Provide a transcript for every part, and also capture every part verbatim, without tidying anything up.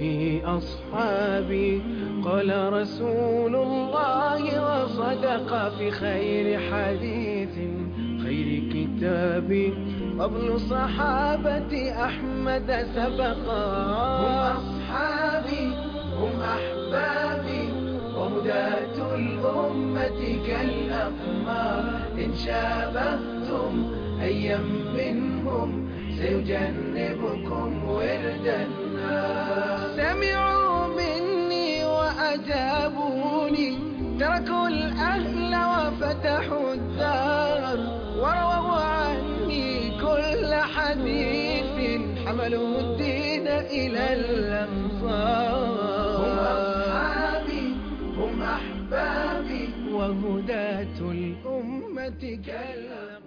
في أصحابي قال رسول الله وصدق في خير حديث خير كتابي قبل صحابة أحمد سبقا. هم أصحابي هم أحبابي وهداة الأمة كالأقمار، إن شابهتم أيا منهم سيجنبكم ورد النار. سمعوا مني وأجابوني، تركوا الأهل وفتحوا الدار، ورووا عني كل حديث حملوا الدين إلى الأمصار. هم أصحابي هم أحبابي وهداة الأمة كالأقمار.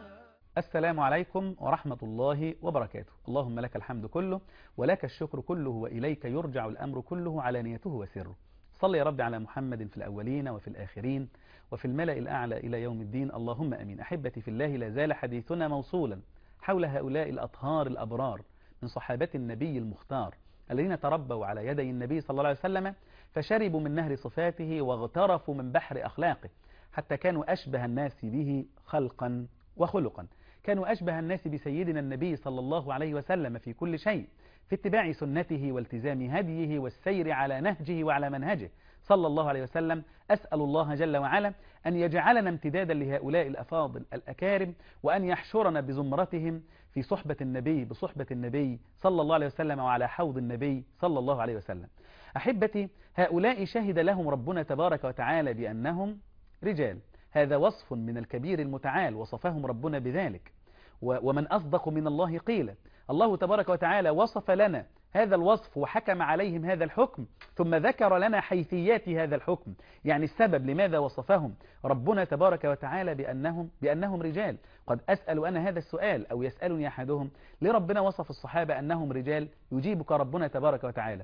السلام عليكم ورحمة الله وبركاته. اللهم لك الحمد كله ولك الشكر كله وإليك يرجع الأمر كله علانيته وسره. صل يا رب على محمد في الأولين وفي الآخرين وفي الملأ الأعلى إلى يوم الدين، اللهم أمين. أحبتي في الله، لا زال حديثنا موصولا حول هؤلاء الأطهار الأبرار من صحابة النبي المختار الذين تربوا على يدي النبي صلى الله عليه وسلم، فشربوا من نهر صفاته واغترفوا من بحر أخلاقه، حتى كانوا أشبه الناس به خلقا وخلقا. كانوا أشبه الناس بسيدنا النبي صلى الله عليه وسلم في كل شيء، في اتباع سنته والتزام هديه والسير على نهجه وعلى منهجه صلى الله عليه وسلم. أسأل الله جل وعلا أن يجعلنا امتدادا لهؤلاء الأفاضل الأكارم، وأن يحشرنا بزمرتهم في صحبة النبي بصحبة النبي صلى الله عليه وسلم وعلى حوض النبي صلى الله عليه وسلم. أحبتي، هؤلاء شهد لهم ربنا تبارك وتعالى بأنهم رجال. هذا وصف من الكبير المتعال وصفهم ربنا بذلك، ومن أصدق من الله قيلا. الله تبارك وتعالى وصف لنا هذا الوصف وحكم عليهم هذا الحكم، ثم ذكر لنا حيثيات هذا الحكم، يعني السبب لماذا وصفهم ربنا تبارك وتعالى بأنهم, بأنهم رجال. قد أسأل أنا هذا السؤال أو يسألني أحدهم: لربنا وصف الصحابة أنهم رجال؟ يجيبك ربنا تبارك وتعالى: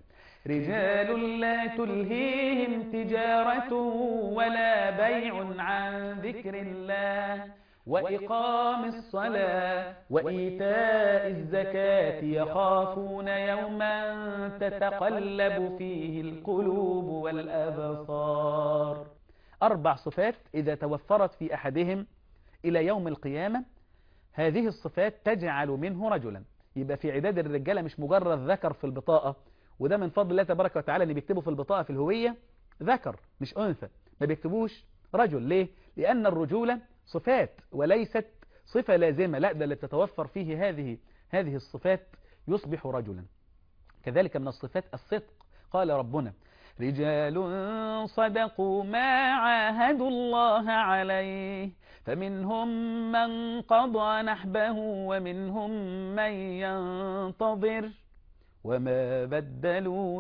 رجال لا تلهيهم تجارة ولا بيع عن ذكر الله وإقام الصلاة وإيتاء الزكاة يخافون يوما تتقلب فيه القلوب والأبصار. أربع صفات إذا توفرت في أحدهم إلى يوم القيامة، هذه الصفات تجعل منه رجلا. يبقى في عداد الرجالة مش مجرد ذكر في البطاقة، وده من فضل الله تبارك وتعالى، اللي بيكتبوا في البطاقة في الهوية ذكر مش أنثى، ما بيكتبوش رجل. ليه؟ لأن الرجولة صفات وليست صفة لازمة، لا، ده اللي تتوفر فيه هذه هذه الصفات يصبح رجلا. كذلك من الصفات الصدق. قال ربنا: رجال صدقوا ما عاهدوا الله عليه فمنهم من قضى نحبه ومنهم من ينتظر وما بدلوا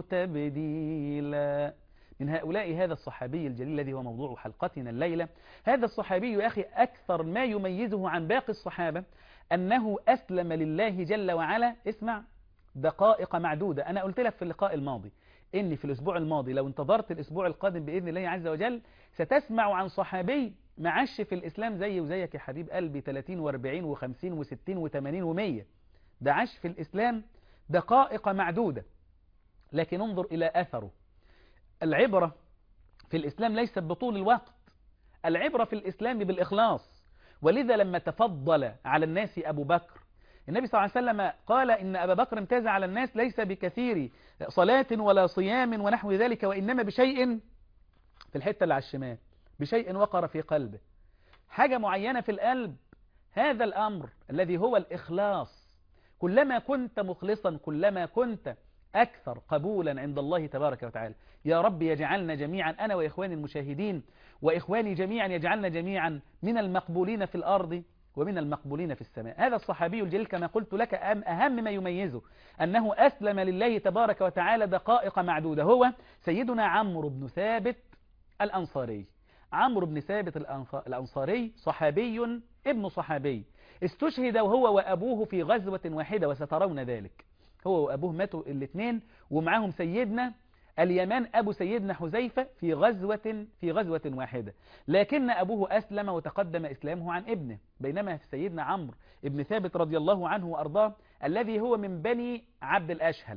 تبديلا. من هؤلاء هذا الصحابي الجليل الذي هو موضوع حلقتنا الليلة. هذا الصحابي يا أخي أكثر ما يميزه عن باقي الصحابة أنه أسلم لله جل وعلا، اسمع، دقائق معدودة. أنا قلت لك في اللقاء الماضي إني في الأسبوع الماضي لو انتظرت الأسبوع القادم بإذن الله عز وجل ستسمع عن صحابي معش في الإسلام زي وزيك يا حبيب قلبي، ثلاثين وأربعين وخمسين وستين وثمانين ومية، ده عاش في الإسلام دقائق معدودة، لكن انظر إلى أثره. العبرة في الإسلام ليست بطول الوقت، العبرة في الإسلام بالإخلاص. ولذا لما تفضل على الناس أبو بكر، النبي صلى الله عليه وسلم قال إن أبا بكر امتاز على الناس ليس بكثير صلاة ولا صيام ونحو ذلك، وإنما بشيء في الحتة اللي على الشمال، بشيء وقر في قلبه، حاجة معينة في القلب. هذا الأمر الذي هو الإخلاص، كلما كنت مخلصا كلما كنت أكثر قبولا عند الله تبارك وتعالى. يا رب يجعلنا جميعا، أنا وإخواني المشاهدين وإخواني جميعا، يجعلنا جميعا من المقبولين في الأرض ومن المقبولين في السماء. هذا الصحابي الجليل كما قلت لك أهم ما يميزه أنه أسلم لله تبارك وتعالى دقائق معدودة. هو سيدنا عمرو بن ثابت الأنصاري. عمرو بن ثابت الأنصاري صحابي ابن صحابي، استشهد وهو وأبوه في غزوة واحدة وسترون ذلك. هو وأبوه ماتوا الاثنين، ومعهم سيدنا اليمان أبو سيدنا حذيفة في غزوة في غزوة واحدة، لكن أبوه أسلم وتقدم إسلامه عن ابنه، بينما سيدنا عمرو ابن ثابت رضي الله عنه وأرضاه الذي هو من بني عبد الأشهل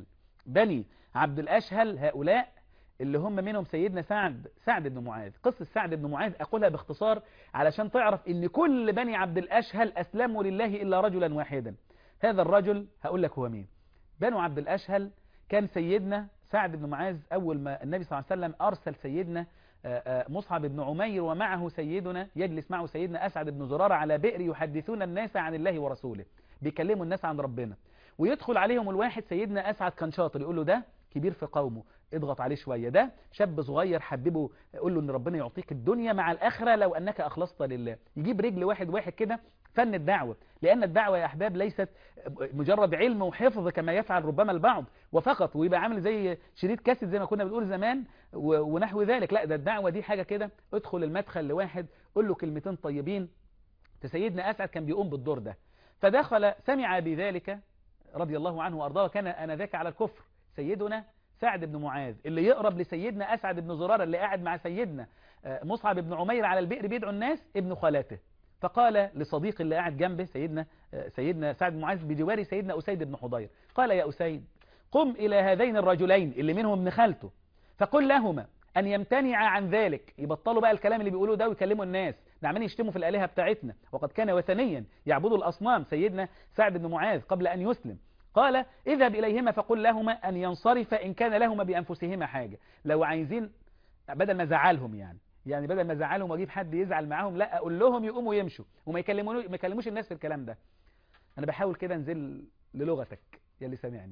بني عبد الأشهل هؤلاء اللي هم منهم سيدنا سعد سعد بن معاذ. قصة سعد بن معاذ أقولها باختصار علشان تعرف إن كل بني عبد الأشهل أسلموا لله إلا رجلا واحدا. هذا الرجل هقول لك هو مين. بنو عبد الأشهل كان سيدنا سعد بن معاذ أول ما النبي صلى الله عليه وسلم أرسل سيدنا مصعب بن عمير ومعه سيدنا يجلس معه سيدنا أسعد بن زرارة على بئر يحدثون الناس عن الله ورسوله، بيكلموا الناس عن ربنا، ويدخل عليهم الواحد سيدنا أسعد كان شاطر يقول له ده كبير في قومه اضغط عليه شوية، ده شاب صغير حببه قول له ان ربنا يعطيك الدنيا مع الآخرة لو أنك أخلصت لله. يجيب رجل واحد واحد كده فن الدعوة، لأن الدعوة يا أحباب ليست مجرد علم وحفظ كما يفعل ربما البعض وفقط ويبقى عامل زي شريط كاسيت زي ما كنا بنقول زمان ونحو ذلك. لا، ده الدعوة دي حاجة كده، ادخل المدخل لواحد قول له كلمتين طيبين. سيدنا أسعد كان بيقوم بالدور ده، فدخل سمع بذلك رضي الله عنه وأرضاه، كان آنذاك على الكفر سيدنا سعد بن معاذ اللي يقرب لسيدنا أسعد بن زرارة اللي قاعد مع سيدنا مصعب بن عمير على البئر بيدعو الناس ابن خالاته. فقال لصديق اللي قاعد جنبه سيدنا سيدنا سعد بن معاذ بجوار سيدنا أسيد بن حضير، قال يا أسيد قم إلى هذين الرجلين اللي منهم ابن خالته فقل لهما أن يمتنع عن ذلك، يبطلوا بقى الكلام اللي بيقولوه ده ويكلموا الناس، نعمين يشتموا في الآلهة بتاعتنا وقد كان وثنيا يعبد الأصنام سيدنا سعد بن معاذ قبل أن يسلم. قال اذهب إليهما فقل لهما أن ينصرف إن كان لهما بأنفسهما حاجة. لو عايزين بدل ما زعلهم يعني يعني بدل ما زعلهم واجيب حد يزعل معاهم، لا أقول لهم يقوموا يمشوا وما يكلموني ما يكلموش الناس في الكلام ده. أنا بحاول كده انزل للغتك يا اللي سامعني.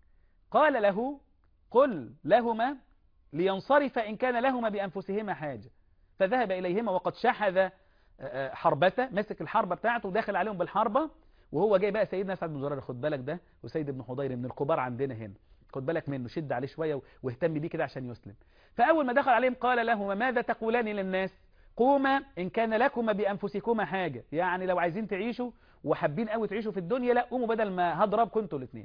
قال له قل لهما لينصرف إن كان لهما بأنفسهما حاجة. فذهب إليهما وقد شحذ حربته، مسك الحربة بتاعته وداخل عليهم بالحربة، وهو جاي بقى سيدنا سعد بن زرارة خد بالك ده وسيد بن حضير من الكبار عندنا هنا، خد بالك منه شد عليه شوية واهتم بيه كده عشان يسلم. فأول ما دخل عليهم قال لهما ماذا تقولان للناس؟ قوما إن كان لكما بأنفسكما حاجة، يعني لو عايزين تعيشوا وحابين قوي تعيشوا في الدنيا لا قوموا بدل ما هضربكم انتوا الاثنين.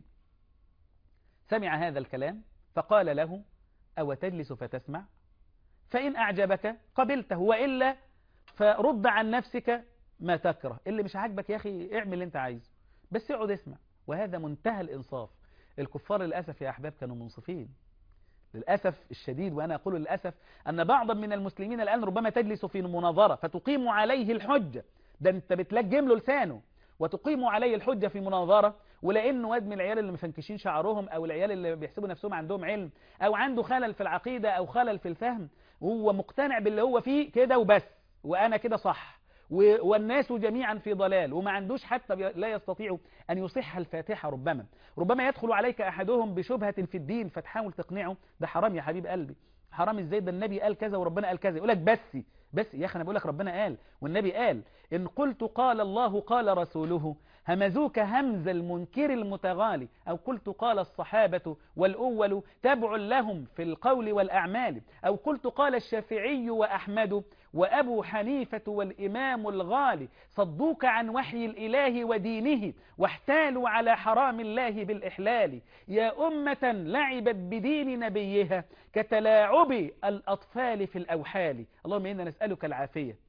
سمع هذا الكلام فقال له أو تجلس فتسمع؟ فإن أعجبك قبلته وإلا فرد عن نفسك ما تكره. اللي مش عاجبك يا أخي اعمل اللي انت عايزه بس اقعد اسمع. وهذا منتهى الإنصاف. الكفار للأسف يا أحباب كانوا منصفين للأسف الشديد، وأنا أقول للأسف أن بعضا من المسلمين الآن ربما تجلس في مناظرة فتقيم عليه الحجة، ده انت بتلجم له لسانه وتقيم عليه الحجة في مناظرة، ولأنه واد من العيال اللي مفنكشين شعرهم أو العيال اللي بيحسبوا نفسهم عندهم علم أو عنده خلل في العقيدة أو خلل في الفهم وهو مقتنع باللي هو فيه كده وبس وأنا كده صح والناس جميعا في ضلال وما عندوش حتى لا يستطيع أن يصح الفاتحة. ربما ربما يدخل عليك أحدهم بشبهة في الدين فتحاول تقنعه ده حرام يا حبيب قلبي، حرام ازاي ده النبي قال كذا وربنا قال كذا، يقول لك بس بس يا أخي أنا بقول لك ربنا قال والنبي قال إن قلت قال الله قال رسوله همزوك همز المنكر المتغالي، أو قلت قال الصحابة والأول تبع لهم في القول والأعمال، أو قلت قال الشافعي وأحمد وأبو حنيفة والإمام الغالي صدوك عن وحي الإله ودينه واحتالوا على حرام الله بالإحلال، يا أمة لعبت بدين نبيها كتلاعب الأطفال في الأوحال. اللهم إنا نسألك العافية.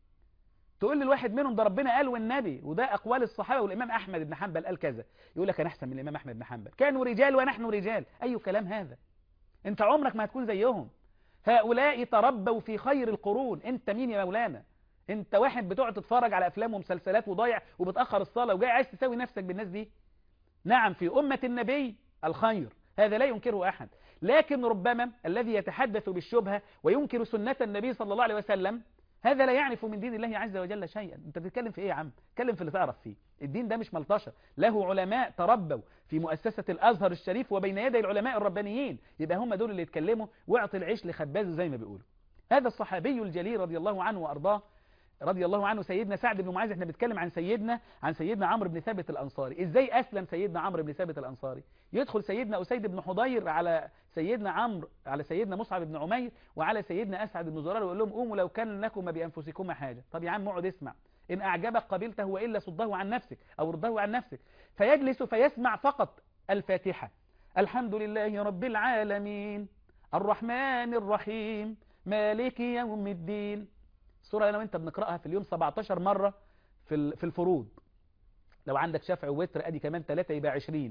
تقول للواحد منهم ده ربنا قال والنبي وده أقوال الصحابة والإمام أحمد بن حنبل قال كذا، يقول لك أنا أحسن من الإمام أحمد بن حنبل، كانوا رجال ونحن رجال. أي كلام هذا؟ أنت عمرك ما هتكون زيهم. هؤلاء تربوا في خير القرون. أنت مين يا مولانا؟ أنت واحد بتقعد تتفرج على أفلام ومسلسلات وضايع وبتأخر الصلاة وجاي عايز تساوي نفسك بالناس دي. نعم في أمة النبي الخير هذا لا ينكره أحد، لكن ربما الذي يتحدث بالشبهة وينكر سنة النبي صلى الله عليه وسلم هذا لا يعرف من دين الله عز وجل شيئا. انت بتتكلم في ايه يا عم؟ اتكلم في اللي تعرف فيه. الدين ده مش ملطشه، له علماء تربوا في مؤسسة الازهر الشريف وبين يدي العلماء الربانيين، يبقى هم دول اللي يتكلموا واعطي العيش لخبازه زي ما بيقولوا. هذا الصحابي الجليل رضي الله عنه وارضاه رضي الله عنه سيدنا سعد بن معاذ. احنا بنتكلم عن سيدنا عن سيدنا عمرو بن ثابت الأنصاري. ازاي أسلم سيدنا عمرو بن ثابت الأنصاري؟ يدخل سيدنا أسيد بن حضير على سيدنا عمرو على سيدنا مصعب بن عمير وعلى سيدنا أسعد بن زرارة ويقول لهم قوموا لو كان لكم بأنفسكما حاجة. طب يا عم اقعد اسمع، إن أعجبك قبلته وإلا صده عن نفسك أو رده عن نفسك. فيجلس فيسمع فقط الفاتحة، الحمد لله رب العالمين الرحمن الرحيم مالك يوم الدين. السورة أنا وأنت بنقرأها في اليوم سبعتاشر مرة في في الفروض. لو عندك شفع ووتر أدي كمان ثلاثة يبقى عشرين.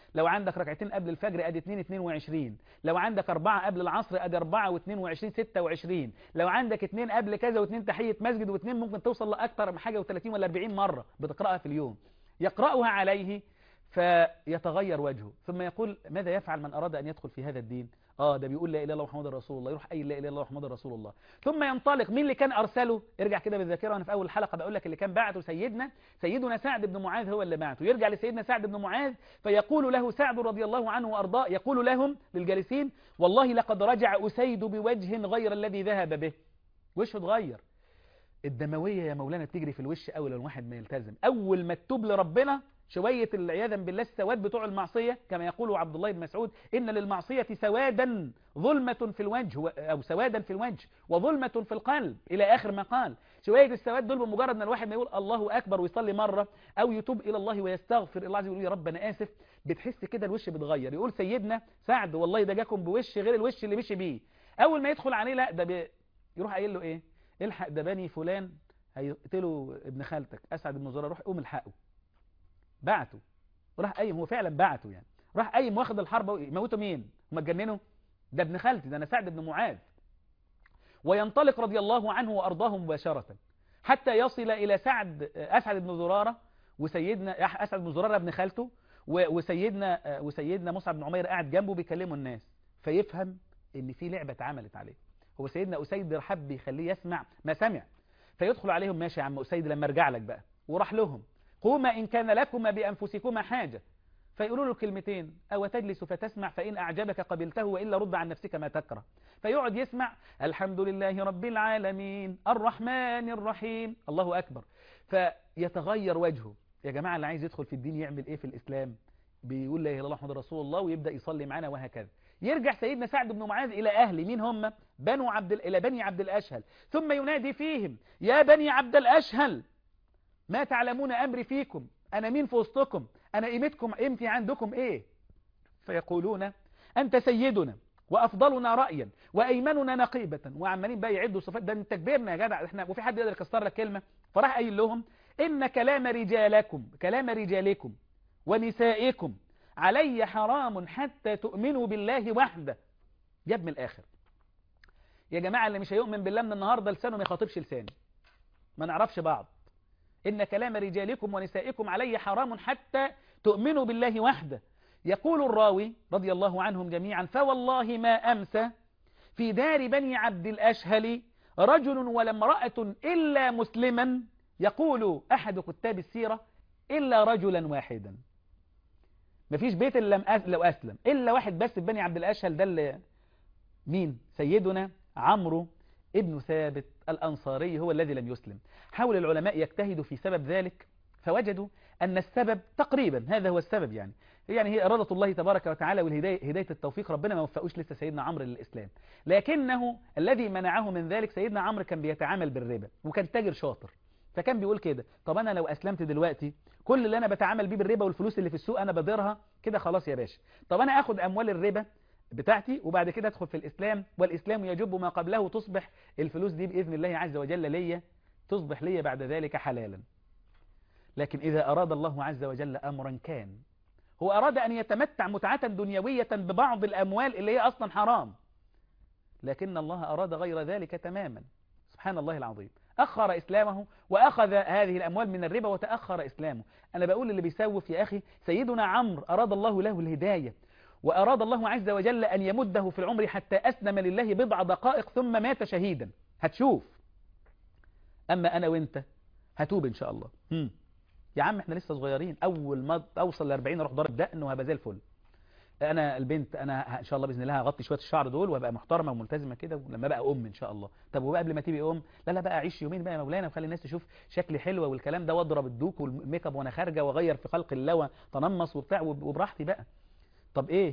لو عندك ركعتين قبل الفجر ادي اتنين اتنين وعشرين، لو عندك اربعة قبل العصر ادي اربعة واتنين وعشرين ستة وعشرين، لو عندك اتنين قبل كذا واتنين تحية مسجد واتنين ممكن توصل لاكثر من حاجة و30 ولا اربعين مرة بتقرأها في اليوم. يقرأها عليه فيتغير وجهه، ثم يقول ماذا يفعل من أراد أن يدخل في هذا الدين؟ آه ده بيقول لا إله إلا الله محمد رسول الله، يروح أي لا إله إلا الله محمد رسول الله، ثم ينطلق. مين اللي كان أرسله؟ ارجع كده بالذاكرة، أنا في أول حلقة بقول لك اللي كان بعته سيدنا سيدنا سعد بن معاذ هو اللي بعته. يرجع لسيدنا سعد بن معاذ فيقول له سعد رضي الله عنه وأرضاه، يقول لهم للجالسين والله لقد رجع أسيد بوجه غير الذي ذهب به. وشه اتغير. الدموية يا مولانا بتجري في الوش أول الواحد ما يلتزم، أول ما تتوب لربنا شوية العياذا بالله السواد بتوع المعصية، كما يقول عبد الله بن مسعود إن للمعصية سوادا ظلمة في الوجه أو سوادا في الوجه وظلمة في القلب إلى آخر ما قال. شوية السواد دول بمجرد أن الواحد ما يقول الله أكبر ويصلي مرة أو يتوب إلى الله ويستغفر الله عز وجل يقول يا رب أنا آسف، بتحس كده الوش بتغير. يقول سيدنا سعد والله ده جاكم بوش غير الوش اللي مشي بيه. أول ما يدخل عليه لا ده بي... يروح قايل له إيه؟ الحق ده بني فلان هيقتلوا ابن خالتك أسعد بن زرارة، روح قوم الحقه. بعته وراح قايم، هو فعلا بعته يعني، راح قايم واخد الحرب. موتوا مين؟ هم اتجننوا؟ ده ابن خالتي، ده انا سعد بن معاذ. وينطلق رضي الله عنه وارضاه مباشرة حتى يصل الى سعد اسعد بن زرارة وسيدنا اسعد بن زرارة ابن خالته وسيدنا وسيدنا مصعب بن عمير قاعد جنبه بيكلموا الناس، فيفهم ان في لعبة اتعملت عليه. هو سيدنا اسيد حب يخليه يسمع ما سمع، فيدخل عليهم ماشي يا عم اسيد لما ارجع لك بقى، وراح لهم قوما إن كان لكما بأنفسكما حاجة، فيقولوا له كلمتين أو تجلس فتسمع فإن أعجبك قبلته وإلا رد عن نفسك ما تكره. فيقعد يسمع الحمد لله رب العالمين الرحمن الرحيم الله أكبر، فيتغير وجهه. يا جماعة اللي عايز يدخل في الدين يعمل إيه في الإسلام؟ بيقول لا إله إلا الله محمد رسول الله ويبدأ يصلي معنا وهكذا. يرجع سيدنا سعد بن معاذ إلى أهل مين هم؟ بنو عبد إلى بني عبد الأشهل، ثم ينادي فيهم يا بني عبد الأشهل ما تعلمون أمري فيكم، أنا مين في وسطكم، أنا قيمتكم قيمتي عندكم إيه؟ فيقولون أنت سيدنا وأفضلنا رأيا وأيمننا نقيبة، وعمالين بقى يعدوا صفات. ده انت كبرنا يا جدع احنا، وفي حد يقدر يكسر لك كلمة؟ فراح قايل لهم إن كلام رجالكم كلام رجالكم ونسائكم علي حرام حتى تؤمنوا بالله وحده. جاب من الآخر. يا جماعة اللي مش هيؤمن بالله من النهاردة لسانه ما يخاطبش لساني، ما نعرفش بعض. إن كلام رجالكم ونسائكم علي حرام حتى تؤمنوا بالله وحده. يقول الراوي رضي الله عنهم جميعا فوالله ما أمسى في دار بني عبد الأشهل رجل ولا امرأة إلا مسلما، يقول أحد كتاب السيرة إلا رجلا واحدا. مفيش بيت إلا لو أسلم إلا واحد بس في بني عبد الأشهل. ده اللي مين؟ سيدنا عمرو ابن ثابت الأنصاري هو الذي لم يسلم. حاول العلماء يجتهدوا في سبب ذلك فوجدوا أن السبب تقريبا هذا هو السبب، يعني يعني هي إرادة الله تبارك وتعالى والهداية هداية التوفيق. ربنا ما وفقوش لسه سيدنا عمرو للإسلام، لكنه الذي منعه من ذلك سيدنا عمرو كان بيتعامل بالربا وكان تاجر شاطر، فكان بيقول كده طب أنا لو أسلمت دلوقتي كل اللي أنا بتعامل بيه بالربا والفلوس اللي في السوق أنا بديرها كده خلاص يا باشا، طب أنا أخد أموال الربا بتاعتي وبعد كده ادخل في الإسلام والإسلام يجب ما قبله، تصبح الفلوس دي بإذن الله عز وجل ليا، تصبح ليا بعد ذلك حلالا. لكن إذا أراد الله عز وجل أمرا كان، هو أراد أن يتمتع متعة دنيوية ببعض الأموال اللي هي أصلا حرام، لكن الله أراد غير ذلك تماما. سبحان الله العظيم. أخر إسلامه وأخذ هذه الأموال من الربا وتأخر إسلامه. أنا بقول اللي بيسوف يا أخي سيدنا عمرو أراد الله له الهداية وأراد الله عز وجل أن يمده في العمر حتى أسلم لله بضع دقائق ثم مات شهيدا. هتشوف. أما أنا وإنت هتوب إن شاء الله. هم. يا عم احنا لسه صغيرين، أول ما أوصل لأربعين أروح ضارب دقن وهبقى زي الفل. أنا البنت أنا إن شاء الله بإذن الله هغطي شوية الشعر دول وهبقى محترمة وملتزمة كده لما بقى أم إن شاء الله. طب وبقى قبل ما تبقى أم لا لا بقى أعيش يومين بقى يا مولانا وخلي الناس تشوف شكلي حلوة والكلام ده، واضرب الدوك والميك اب وأنا خارجة وأغير في خلق الله وتنمص وبتاع وبراحتي بقى. طب إيه؟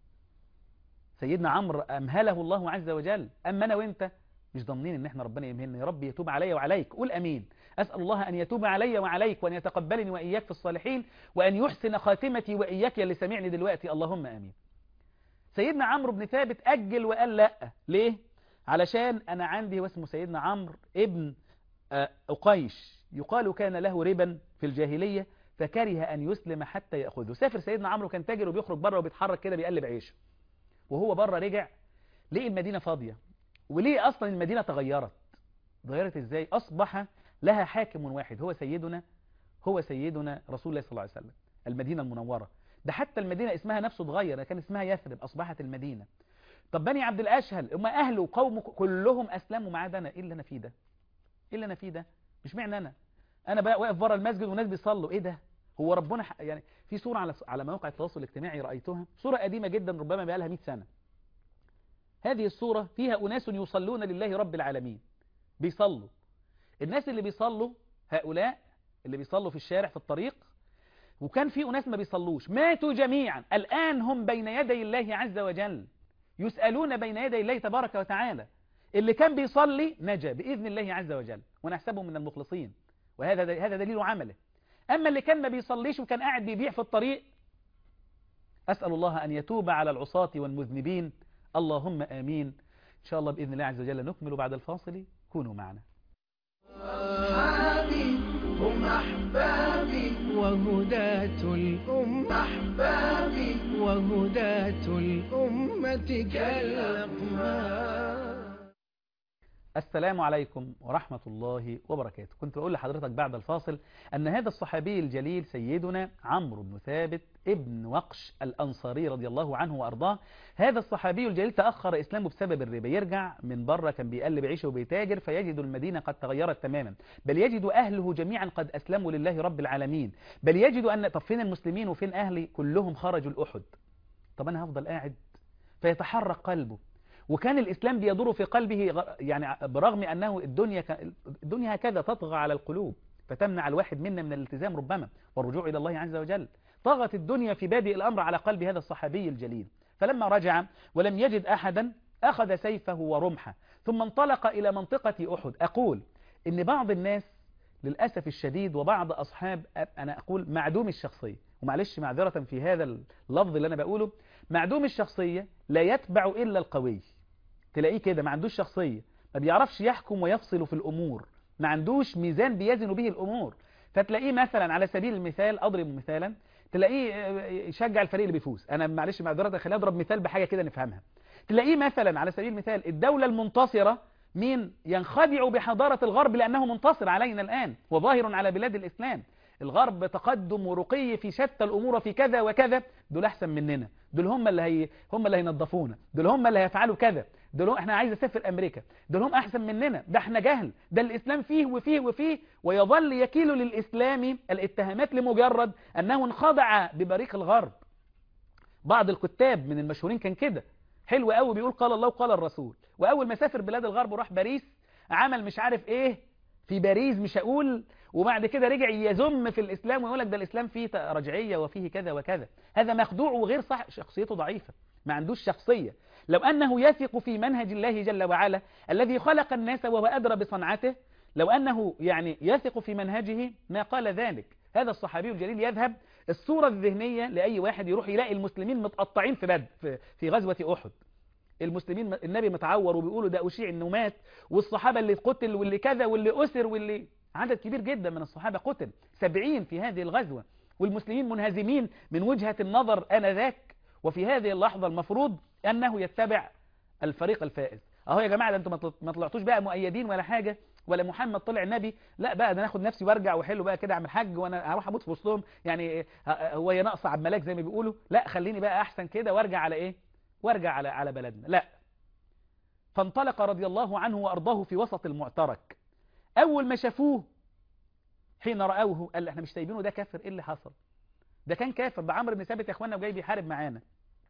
سيدنا عمرو أمهله الله عز وجل، أما أنا وإنت مش ضامنين إن إحنا ربنا يمهلنا. يا رب يتوب علي وعليك، قول أمين. أسأل الله أن يتوب علي وعليك وأن يتقبلني وإياك في الصالحين وأن يحسن خاتمتي وإياك اللي سمعني دلوقتي، اللهم أمين. سيدنا عمرو بن ثابت أجل وقال لا. ليه؟ علشان أنا عندي واسمه سيدنا عمرو ابن أقيش، يقال كان له ربا في الجاهلية فكره أن يسلم حتى يأخذه. سافر سيدنا عمرو كان تاجر وبيخرج بره وبيتحرك كده بيقلب عيشه، وهو بره رجع ليه المدينة فاضية. وليه أصلا المدينة تغيرت؟ تغيرت إزاي؟ أصبح لها حاكم واحد هو سيدنا هو سيدنا رسول الله صلى الله عليه وسلم. المدينة المنورة، ده حتى المدينة اسمها نفسه اتغير، كان اسمها يثرب أصبحت المدينة. طب بني عبد الأشهل هم أهله وقومه كلهم أسلموا ما عدا أنا. إيه اللي أنا فيه ده؟ إيه اللي أنا فيه ده؟ مش معنى أنا أنا بقى واقف بره المسجد والناس بيصلوا. إيه ده؟ هو ربنا ح... يعني في صورة على على مواقع التواصل الاجتماعي رأيتها، صورة قديمة جدا ربما بقى لها مئة سنة. هذه الصورة فيها أناس يصلون لله رب العالمين، بيصلوا. الناس اللي بيصلوا هؤلاء اللي بيصلوا في الشارع في الطريق، وكان في أناس ما بيصلوش ماتوا جميعا. الآن هم بين يدي الله عز وجل يسألون بين يدي الله تبارك وتعالى. اللي كان بيصلي نجا بإذن الله عز وجل ونحسبه من المخلصين، وهذا هذا دليل عمله. أما اللي كان ما بيصليش وكان قاعد بيبيع في الطريق، أسأل الله أن يتوب على العصاة والمذنبين، اللهم آمين. إن شاء الله بإذن الله عز وجل نكمل بعد الفاصل، كونوا معنا. أصحابي هم أحبابي وهداة الأمة، أحبابي وهداة الأمة كالأقمار. السلام عليكم ورحمة الله وبركاته. كنت بقول لحضرتك بعد الفاصل أن هذا الصحابي الجليل سيدنا عمرو بن ثابت ابن وقش الأنصاري رضي الله عنه وأرضاه. هذا الصحابي الجليل تأخر إسلامه بسبب الربا، يرجع من بره كان بيقلب عيشه وبيتاجر فيجد المدينة قد تغيرت تماما، بل يجد أهله جميعا قد أسلموا لله رب العالمين، بل يجد أن طب فين المسلمين وفين أهلي؟ كلهم خرجوا الأحد. طب أنا هفضل قاعد؟ فيتحرك قلبه، وكان الإسلام بيدور في قلبه، يعني برغم أنه الدنيا الدنيا هكذا تطغى على القلوب فتمنع الواحد منا من الالتزام ربما والرجوع إلى الله عز وجل. طغت الدنيا في بادئ الأمر على قلب هذا الصحابي الجليل، فلما رجع ولم يجد أحدا أخذ سيفه ورمحه ثم انطلق إلى منطقة أحد. أقول إن بعض الناس للأسف الشديد وبعض أصحاب، أنا أقول معدوم الشخصية، ومعلش معذرة في هذا اللفظ اللي أنا بقوله، معدوم الشخصية لا يتبع إلا القوي. تلاقيه كده ما عندوش شخصية، ما بيعرفش يحكم ويفصل في الأمور، ما عندوش ميزان بيزن به الأمور. فتلاقيه مثلا على سبيل المثال، أضرب مثالا، تلاقيه يشجع الفريق اللي بيفوز. أنا معلش معذرة خليني أضرب مثال بحاجة كده نفهمها. تلاقيه مثلا على سبيل المثال الدولة المنتصرة مين؟ ينخدع بحضارة الغرب لأنه منتصر علينا الآن وظاهر على بلاد الإسلام. الغرب تقدم ورقي في شتى الأمور في كذا وكذا، دول أحسن مننا، دول هم اللي هي هم اللي هينظفونا، دول هم اللي هيفعلوا كذا، دول احنا عايز اسافر امريكا، دول هم احسن مننا، ده احنا جهل، ده الاسلام فيه وفيه وفيه، ويظل يكيل للاسلام الاتهامات لمجرد انه انخضع ببريق الغرب. بعض الكتاب من المشهورين كان كده حلو قوي، بيقول قال الله وقال الرسول، واول ما سافر بلاد الغرب وراح باريس عمل مش عارف ايه في باريس مش هقول، وبعد كده رجع يذم في الاسلام ويقول لك ده الاسلام فيه رجعيه وفيه كذا وكذا. هذا مخدوع وغير صح، شخصيته ضعيفه، ما عندوش شخصيه. لو أنه يثق في منهج الله جل وعلا الذي خلق الناس وهو أدرى بصنعته، لو أنه يعني يثق في منهجه ما قال ذلك. هذا الصحابي الجليل يذهب الصورة الذهنية لأي واحد يروح يلاقي المسلمين متقطعين في بدر في, في غزوة أحد. المسلمين النبي متعور وبيقولوا ده أشيع إنه مات، والصحابة اللي قتل واللي كذا واللي أسر واللي عدد كبير جدا من الصحابة قتل، سبعين في هذه الغزوة، والمسلمين منهزمين من وجهة النظر آنذاك. وفي هذه اللحظة المفروض أنه يتبع الفريق الفائز. أهو يا جماعة ده أنتم ما طلعتوش بقى مؤيدين ولا حاجة، ولا محمد طلع النبي، لا بقى ده ناخد نفسي وارجع وحلو بقى كده اعمل حج وانا هروح اموت في وسطهم، يعني هو يا ناقص عبد ملاك زي ما بيقولوا، لا خليني بقى احسن كده وارجع على ايه، وارجع على على بلدنا. لا، فانطلق رضي الله عنه وارضاه في وسط المعترك. اول ما شافوه حين راوه قال احنا مش سايبينه، ده كافر، ايه اللي حصل؟ ده كان كافر، ده عمرو بن ثابت يا اخوانا وجاي بيحارب معانا.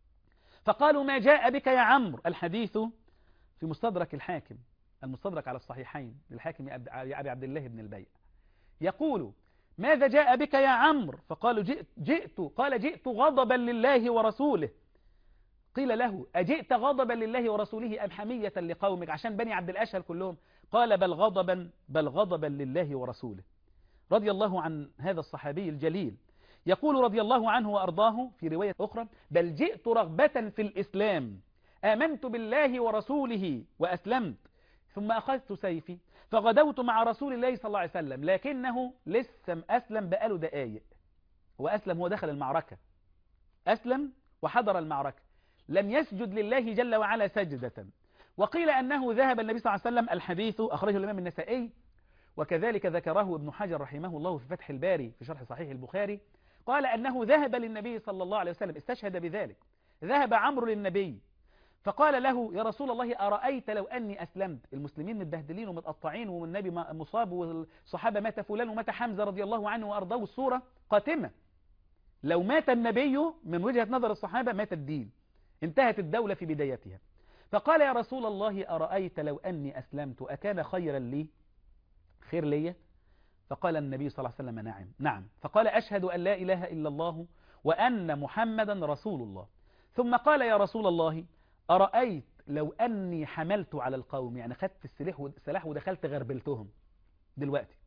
فقالوا ما جاء بك يا عمرو. الحديث في مستدرك الحاكم، المستدرك على الصحيحين للحاكم أبي عبد الله بن البيع، يقول ماذا جاء بك يا عمرو؟ فقالوا جئت, جئت قال جئت غضبا لله ورسوله. قيل له أجئت غضبا لله ورسوله أم حمية لقومك عشان بني عبد الأشهل كلهم؟ قال بل غضبا بل غضبا لله ورسوله. رضي الله عن هذا الصحابي الجليل. يقول رضي الله عنه وأرضاه في رواية أخرى بل جئت رغبة في الإسلام، آمنت بالله ورسوله وأسلمت، ثم أخذت سيفي فغدوت مع رسول الله صلى الله عليه وسلم، لكنه لسه أسلم بقاله دقايق. هو أسلم، هو دخل المعركة، أسلم وحضر المعركة، لم يسجد لله جل وعلا سجدة. وقيل أنه ذهب النبي صلى الله عليه وسلم، الحديث أخرجه الإمام النسائي، وكذلك ذكره ابن حجر رحمه الله في فتح الباري في شرح صحيح البخاري، قال أنه ذهب للنبي صلى الله عليه وسلم، استشهد بذلك، ذهب عمرو للنبي فقال له يا رسول الله أرأيت لو أني أسلمت، المسلمين متبهدلين ومتقطعين والنبي مصاب والصحابة مات فلان ومات حمزة رضي الله عنه وأرضاه، الصورة قاتمة، لو مات النبي من وجهة نظر الصحابة مات الدين، انتهت الدولة في بدايتها. فقال يا رسول الله أرأيت لو أني أسلمت أكان خيرا لي، خير لي؟ فقال النبي صلى الله عليه وسلم نعم نعم. فقال أشهد أن لا إله إلا الله وأن محمدا رسول الله. ثم قال يا رسول الله أرأيت لو أني حملت على القوم، يعني خدت السلاح ودخلت غربلتهم دلوقتي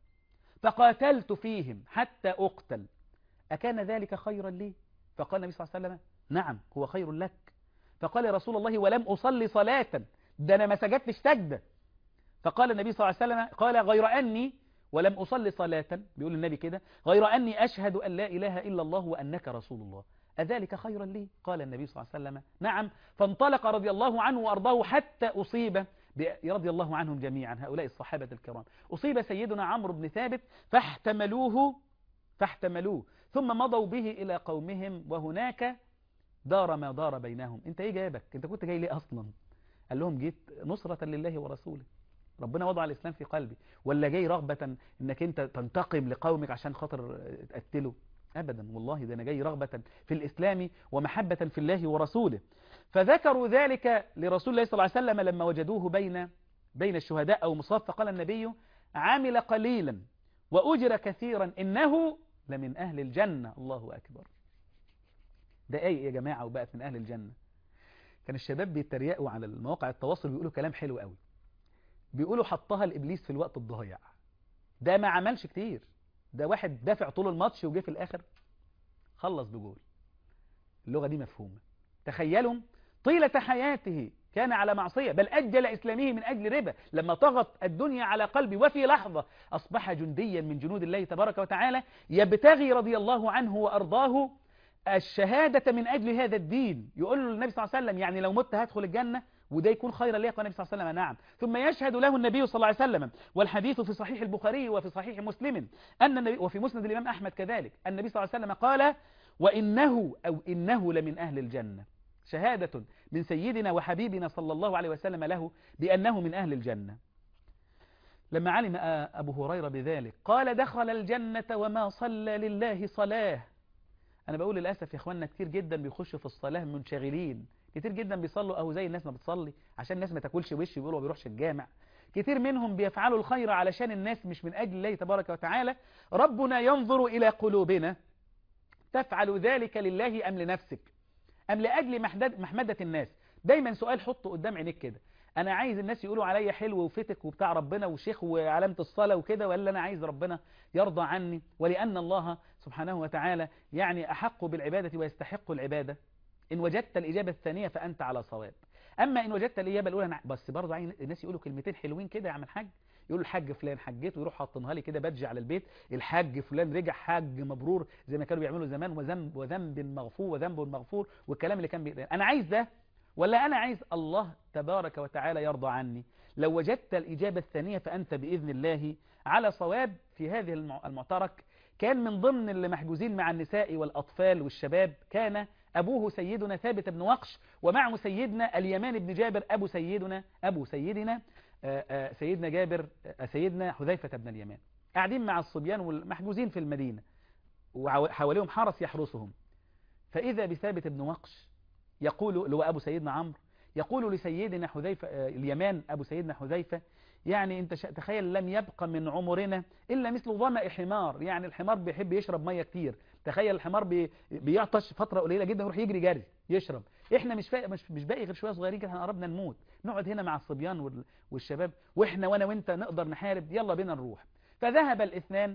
فقاتلت فيهم حتى أقتل، أكان ذلك خيرا لي؟ فقال النبي صلى الله عليه وسلم نعم هو خير لك. فقال يا رسول الله ولم أصلي صلاة، ده أنا ما سجدتش سجدة. فقال النبي صلى الله عليه وسلم قال غير أني ولم أصلي صلاة، بيقول النبي كده، غير أني أشهد أن لا إله إلا الله وأنك رسول الله، أذلك خيرا لي؟ قال النبي صلى الله عليه وسلم نعم. فانطلق رضي الله عنه وأرضاه حتى أصيب رضي الله عنهم جميعا هؤلاء الصحابة الكرام، أصيب سيدنا عمرو بن ثابت فاحتملوه فاحتملوه ثم مضوا به إلى قومهم، وهناك دار ما دار بينهم. انت ايه جايبك؟ انت كنت جاي ليه أصلا؟ قال لهم جيت نصرة لله ورسوله، ربنا وضع الإسلام في قلبي، ولا جاي رغبة انك انت تنتقم لقومك عشان خاطر تقتله؟ أبدا والله، ده أنا جاي رغبة في الإسلام ومحبة في الله ورسوله. فذكروا ذلك لرسول الله صلى الله عليه وسلم لما وجدوه بين بين الشهداء أو مصاب، فقال النبي عمل قليلا وأجر كثيرا إنه لمن أهل الجنة. الله أكبر، دقايق يا جماعة وبقت من أهل الجنة. كان الشباب بيتريقوا على المواقع التواصل بيقولوا كلام حلو قوي، بيقولوا حطها الإبليس في الوقت الضايع، ده ما عملش كتير، ده واحد دافع طول الماتش وجه في الآخر خلص بجول. اللغة دي مفهومة. تخيلوا طيلة حياته كان على معصية، بل أجل إسلامه من أجل ربا، لما طغت الدنيا على قلبي وفي لحظة أصبح جنديا من جنود الله تبارك وتعالى، يبتغي رضي الله عنه وأرضاه الشهادة من أجل هذا الدين. يقول له النبي صلى الله عليه وسلم يعني لو مت هدخل الجنة، وده يكون خيرا لي؟ قال النبي صلى الله عليه وسلم نعم. ثم يشهد له النبي صلى الله عليه وسلم، والحديث في صحيح البخاري وفي صحيح مسلم أن النبي وفي مسند الإمام أحمد كذلك، النبي صلى الله عليه وسلم قال وإنه أو إنه لمن أهل الجنة، شهادة من سيدنا وحبيبنا صلى الله عليه وسلم له بأنه من أهل الجنة. لما علم أبو هريرة بذلك قال دخل الجنة وما صلى لله صلاة. أنا بقول للأسف يا إخواننا كتير جدا بيخشوا في الصلاة منشغلين، كتير جدا بيصلوا أهو زي الناس ما بتصلي عشان الناس ما تاكلش وش بيقولوا ما بيروحش الجامع، كتير منهم بيفعلوا الخير علشان الناس مش من أجل الله تبارك وتعالى. ربنا ينظر إلى قلوبنا، تفعل ذلك لله أم لنفسك أم لأجل محمدة الناس؟ دايما سؤال حطه قدام عينيك كده، أنا عايز الناس يقولوا عليا حلو وفتك وبتاع ربنا وشيخ وعلامة الصلاة وكده، ولا أنا عايز ربنا يرضى عني ولأن الله سبحانه وتعالى يعني أحق بالعبادة ويستحق العبادة؟ إن وجدت الإجابة الثانية فأنت على صواب. أما إن وجدت الإجابة الأولى بس برضه عايز الناس يقولوا كلمتين حلوين كده يا عم الحاج، يقولوا الحاج فلان حجيت ويروح حاطينها لي كده بادج على البيت، الحاج فلان رجع حاج مبرور زي ما كانوا بيعملوا زمان، وذنب وذنب مغفور وذنب مغفور والكلام اللي كان بيقول. أنا عايز ده ولا أنا عايز الله تبارك وتعالى يرضى عني؟ لو وجدت الإجابة الثانية فأنت بإذن الله على صواب في هذه المعترك. كان من ضمن اللي محجوزين مع النساء والأطفال والشباب كان أبوه سيدنا ثابت بن وقش، ومعه سيدنا اليمان بن جابر أبو سيدنا أبو سيدنا سيدنا جابر سيدنا حذيفة بن اليمان، قاعدين مع الصبيان والمحجوزين في المدينة وحواليهم حرس يحرسهم. فإذا بثابت بن وقش يقول اللي هو أبو سيدنا عمرو يقول لسيدنا حذيفة اليمان أبو سيدنا حذيفة يعني أنت تخيل لم يبقى من عمرنا إلا مثل ظمأ حمار، يعني الحمار بيحب يشرب مية كتير، تخيل الحمار بي بيعطش فترة قليلة جدا يروح يجري جري يشرب، احنا مش مش مش باقي غير شوية صغيرين كده هنقربنا نموت، نقعد هنا مع الصبيان والشباب واحنا وانا وانت نقدر نحارب، يلا بينا نروح. فذهب الاثنان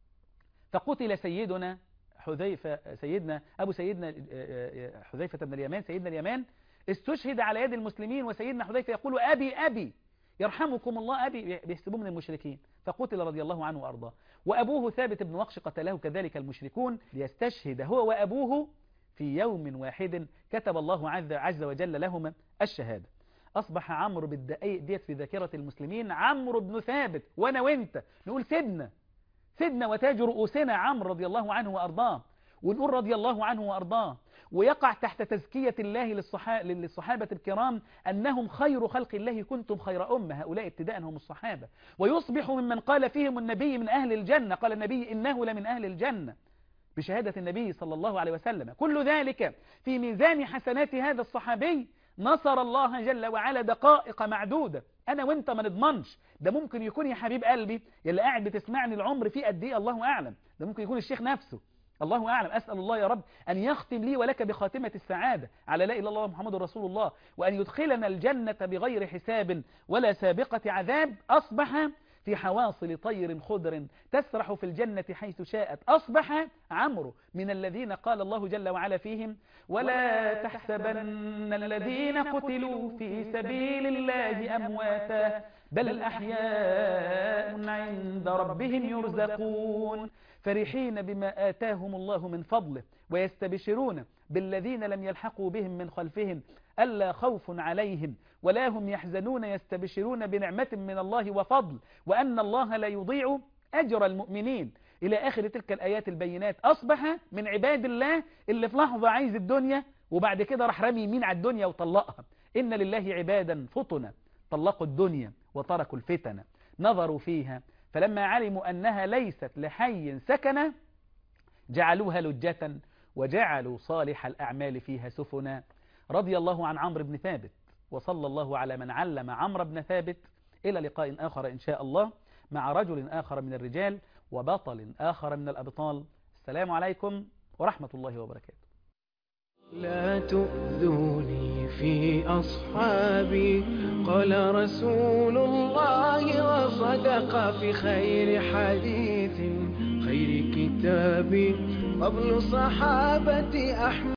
فقتل سيدنا حذيفة سيدنا أبو سيدنا حذيفة بن اليمان سيدنا اليمان استشهد على يد المسلمين، وسيدنا حذيفة يقول أبي أبي يرحمكم الله أبي، بيحسبوه من المشركين. فقتل رضي الله عنه وأرضاه. وأبوه ثابت بن وقش قتله كذلك المشركون ليستشهد هو وأبوه في يوم واحد كتب الله عز وجل لهما الشهادة. أصبح عمرو بالدقائق ديت في ذاكرة المسلمين عمرو بن ثابت، وأنا وإنت نقول سيدنا سيدنا وتاج رؤوسنا عمرو رضي الله عنه وأرضاه، ونقول رضي الله عنه وأرضاه، ويقع تحت تزكية الله للصحابة الكرام أنهم خير خلق الله كنتم خير أمة، هؤلاء ابتداء هم الصحابة. ويصبح ممن قال فيهم النبي من أهل الجنة، قال النبي إنه لمن أهل الجنة بشهادة النبي صلى الله عليه وسلم. كل ذلك في ميزان حسنات هذا الصحابي نصر الله جل وعلا دقائق معدودة. أنا وإنت ما نضمنش، ده ممكن يكون يا حبيب قلبي يلي قاعد بتسمعني العمر فيه قد إيه الله أعلم، ده ممكن يكون الشيخ نفسه الله أعلم. أسأل الله يا رب أن يختم لي ولك بخاتمة السعادة على لا إله إلا الله محمد رسول الله، وأن يدخلنا الجنة بغير حساب ولا سابقة عذاب. أصبح في حواصل طير خضر تسرح في الجنة حيث شاءت. أصبح عمرو من الذين قال الله جل وعلا فيهم ولا تحسبن الذين قتلوا في سبيل الله أمواتا بل أحياء عند ربهم يرزقون فرحين بما آتاهم الله من فضله ويستبشرون بالذين لم يلحقوا بهم من خلفهم ألا خوف عليهم ولا هم يحزنون يستبشرون بنعمة من الله وفضل وأن الله لا يضيع أجر المؤمنين إلى آخر تلك الآيات البينات. أصبح من عباد الله اللي في لحظة عايز الدنيا وبعد كده راح رمي يمين على الدنيا وطلقها. إن لله عبادا فطنا طلقوا الدنيا وتركوا الفتن نظروا فيها فلما علموا أنها ليست لحي سكنة جعلوها لجة وجعلوا صالح الأعمال فيها سفنا. رضي الله عن عمرو بن ثابت، وصلى الله على من علم عمرو بن ثابت. إلى لقاء آخر إن شاء الله مع رجل آخر من الرجال وبطل آخر من الأبطال. السلام عليكم ورحمة الله وبركاته. لا تؤذوني في أصحابي قال رسول الله وصدق في خير حديث خير كتاب قبل صحابة أحمد.